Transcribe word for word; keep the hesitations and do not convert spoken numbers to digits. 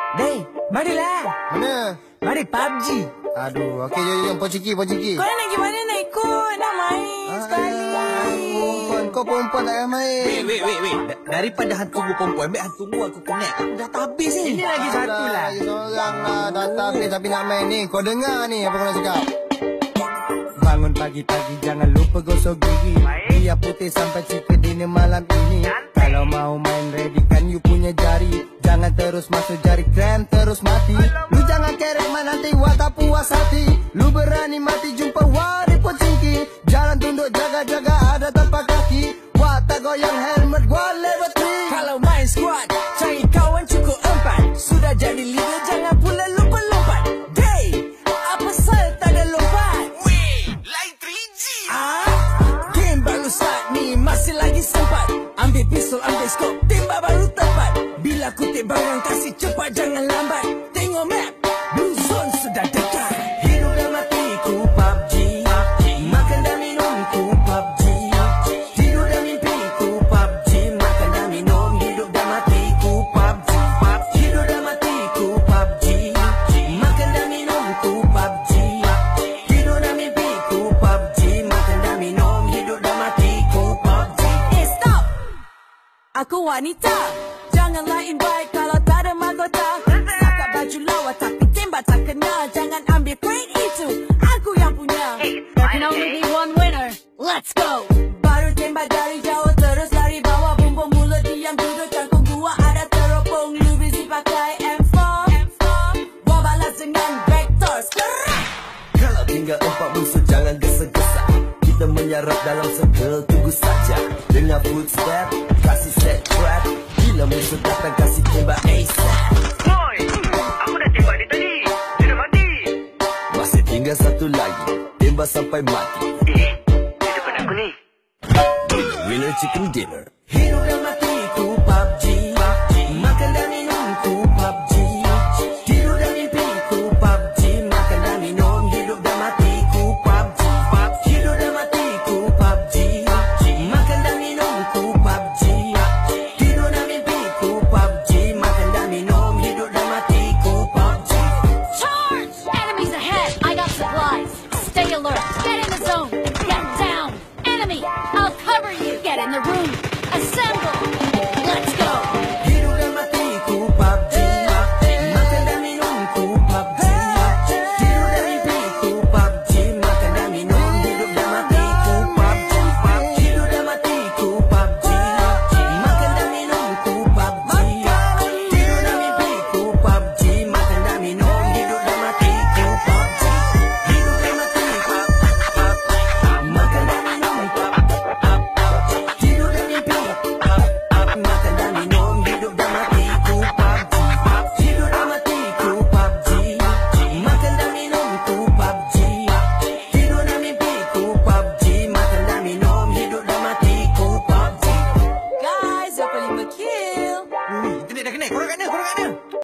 Dey, marilah. Mana? Mari P U B G. Aduh, okey jom jom Pociki, Pociki. Kau nak gimana nak ikut? Nak main sekali. Perempuan, kau perempuan tak payah main. Wait, wait, wait, wait. Daripada hantu gua perempuan, ambil hantu gua aku connect. Aku dah tak habis ni. Ini lagi satu lah. Lagi seorang lah. Dah tak habis tapi nak main ni. Kau dengar ni apa kau nak cakap. Bangun pagi-pagi jangan lupa gosok gigi. Biar putih sampai cika dini malam ini. Kalau mau main ready kan you punya jari. Jangan terus masuk jari krem terus mati. Lu jangan kerek man nanti wah tak puas hati. Lu berani mati jumpa wari Pociki. Jalan tunduk jaga-jaga ada tapak kaki. Wah tak goyang helmet gua lewat tri. Kalau main squad, cari kawan cukup empat. Sudah jadi leader jangan pula lupa lompat. Day, apa sal tak ada lompat? Weh, lain tiga G. Ah, game baru start ni masih lagi sempat. Ambil pistol, ambil skop, tembak baru tepat. Bila kutip barang kasih cepat jangan lambat. Tengok map, blue zone sudah dekat. Hidup dan matiku P U B G, makan dan minumku P U B G. Tidur dan mimpiku P U B G, makan dan minum. Hidup dan matiku P U B G, hidup dan matiku P U B G. Makan dan minumku P U B G, tidur dan mimpiku P U B G. Makan dan minum, hidup dan matiku P U B G. Eh stop, aku wanita. Janganlah invite kalau tak ada mahkota. Cakap baju lawa tapi tembak tak kena. Jangan ambil koin itu, aku yang punya. There can only be one winner. Let's go. Baru tembak dari jauh terus lari bawah. Bumbung mulut diam duduk cangkung gua ada teropong. Lu busy pakai M four. Gua balas dengan vector. Sekarang Kalau tinggal empat musuh jangan gesa-gesa. Kita menyarap dalam circle tunggu saja. Dengan footstep kasih set trap. Bila musuh datang kasih tembak ASAP. Boy, aku dah tembak dia tadi. Dia dah mati. Masih tinggal satu lagi. Tembak sampai mati. Eh, dia depan aku ni. Winner chicken dinner.